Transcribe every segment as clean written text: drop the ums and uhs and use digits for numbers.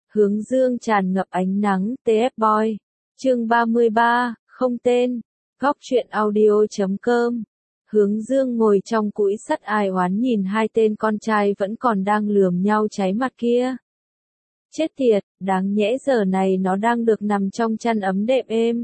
Hướng dương tràn ngập ánh nắng, TF Boy. Chương 33, không tên. Góc truyện audio.com. Hướng dương ngồi trong cũi sắt ai oán nhìn hai tên con trai vẫn còn đang lườm nhau cháy mặt kia. Chết tiệt, đáng nhẽ giờ này nó đang được nằm trong chăn ấm đệm êm.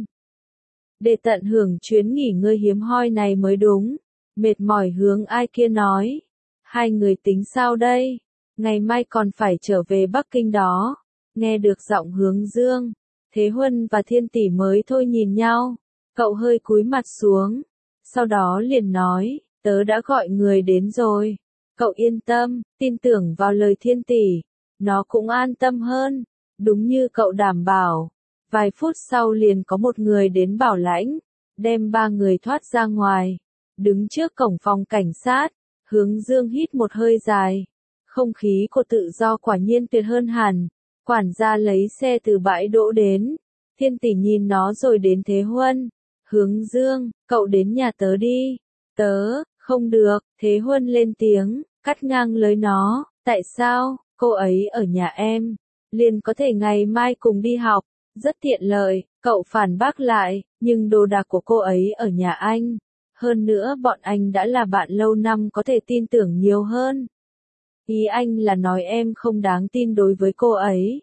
Để tận hưởng chuyến nghỉ ngơi hiếm hoi này mới đúng. Mệt mỏi Hướng ai kia nói. Hai người tính sao đây? Ngày mai còn phải trở về Bắc Kinh đó. Nghe được giọng Hướng dương, Thế Huân và Thiên Tỷ mới thôi nhìn nhau. Cậu hơi cúi mặt xuống. Sau đó liền nói, tớ đã gọi người đến rồi. Cậu yên tâm, tin tưởng vào lời Thiên Tỷ. Nó cũng an tâm hơn. Đúng như cậu đảm bảo. Vài phút sau liền có một người đến bảo lãnh. Đem ba người thoát ra ngoài. Đứng trước cổng phòng cảnh sát. Hướng dương hít một hơi dài. Không khí của tự do quả nhiên tuyệt hơn hẳn. Quản gia lấy xe từ bãi đỗ đến. Thiên Tỷ nhìn nó rồi đến Thế Huân. Hướng dương, cậu đến nhà tớ đi. Tớ, không được. Thế Huân lên tiếng, cắt ngang lời nó. Tại sao, cô ấy ở nhà em. Liền có thể ngày mai cùng đi học. Rất tiện lợi, cậu phản bác lại. Nhưng đồ đạc của cô ấy ở nhà anh. Hơn nữa bọn anh đã là bạn lâu năm có thể tin tưởng nhiều hơn. Ý anh là nói em không đáng tin đối với cô ấy.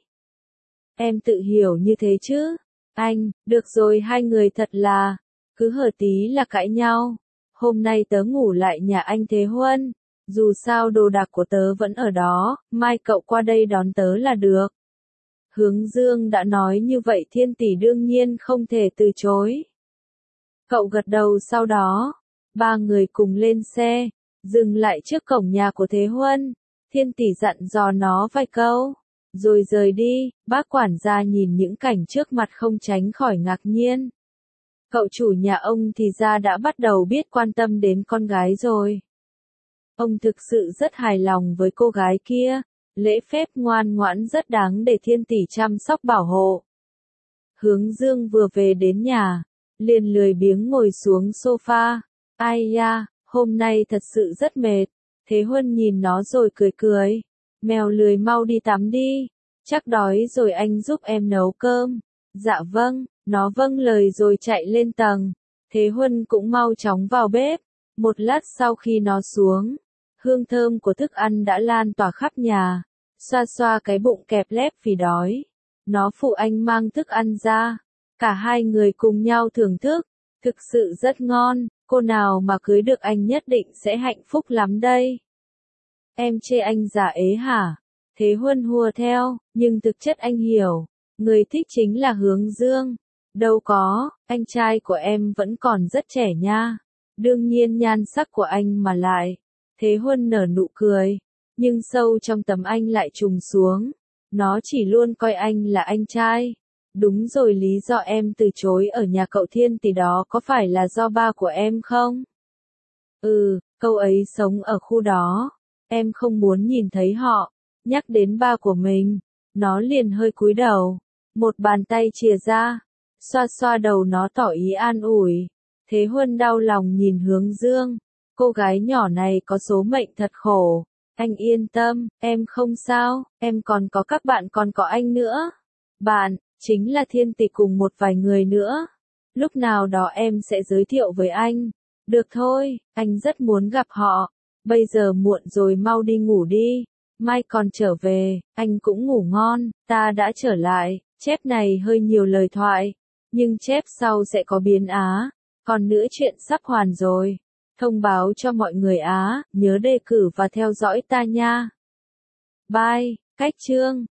Em tự hiểu như thế chứ. Anh, được rồi hai người thật là, cứ hở tí là cãi nhau. Hôm nay tớ ngủ lại nhà anh Thế Huân. Dù sao đồ đạc của tớ vẫn ở đó, mai cậu qua đây đón tớ là được. Hướng dương đã nói như vậy Thiên Tỷ đương nhiên không thể từ chối. Cậu gật đầu sau đó, ba người cùng lên xe, dừng lại trước cổng nhà của Thế Huân. Thiên Tỷ dặn dò nó vài câu, rồi rời đi. Bác quản gia nhìn những cảnh trước mặt không tránh khỏi ngạc nhiên. Cậu chủ nhà ông thì ra đã bắt đầu biết quan tâm đến con gái rồi. Ông thực sự rất hài lòng với cô gái kia, lễ phép ngoan ngoãn rất đáng để Thiên Tỷ chăm sóc bảo hộ. Hướng dương vừa về đến nhà, liền lười biếng ngồi xuống sofa. Ai da, hôm nay thật sự rất mệt. Thế Huân nhìn nó rồi cười cười. Mèo lười mau đi tắm đi. Chắc đói rồi anh giúp em nấu cơm. Dạ vâng, nó vâng lời rồi chạy lên tầng. Thế Huân cũng mau chóng vào bếp. Một lát sau khi nó xuống, hương thơm của thức ăn đã lan tỏa khắp nhà. Xoa xoa cái bụng kẹp lép vì đói. Nó phụ anh mang thức ăn ra. Cả hai người cùng nhau thưởng thức. Thực sự rất ngon, cô nào mà cưới được anh nhất định sẽ hạnh phúc lắm đây. Em chê anh già ế hả? Thế Huân hùa theo, nhưng thực chất anh hiểu. Người thích chính là Hướng dương. Đâu có, anh trai của em vẫn còn rất trẻ nha. Đương nhiên nhan sắc của anh mà lại. Thế Huân nở nụ cười. Nhưng sâu trong tấm anh lại trùng xuống. Nó chỉ luôn coi anh là anh trai. Đúng rồi, lý do em từ chối ở nhà cậu Thiên Tỷ đó có phải là do ba của em không? Cậu ấy sống ở khu đó. Em không muốn nhìn thấy họ. Nhắc đến ba của mình, nó liền hơi cúi đầu. Một bàn tay chìa ra, xoa xoa đầu nó tỏ ý an ủi. Thế Huân đau lòng nhìn Hướng dương. Cô gái nhỏ này có số mệnh thật khổ. Anh yên tâm, em không sao, em còn có các bạn còn có anh nữa. Bạn, chính là Thiên Tỷ cùng một vài người nữa. Lúc nào đó em sẽ giới thiệu với anh. Được thôi, anh rất muốn gặp họ. Bây giờ muộn rồi, mau đi ngủ đi. Mai còn trở về, anh cũng ngủ ngon. Ta đã trở lại. Chép này hơi nhiều lời thoại, nhưng chép sau sẽ có biến Á. Còn nữa chuyện sắp hoàn rồi. Thông báo cho mọi người Á, nhớ đề cử và theo dõi ta nha. Bye, cách chương.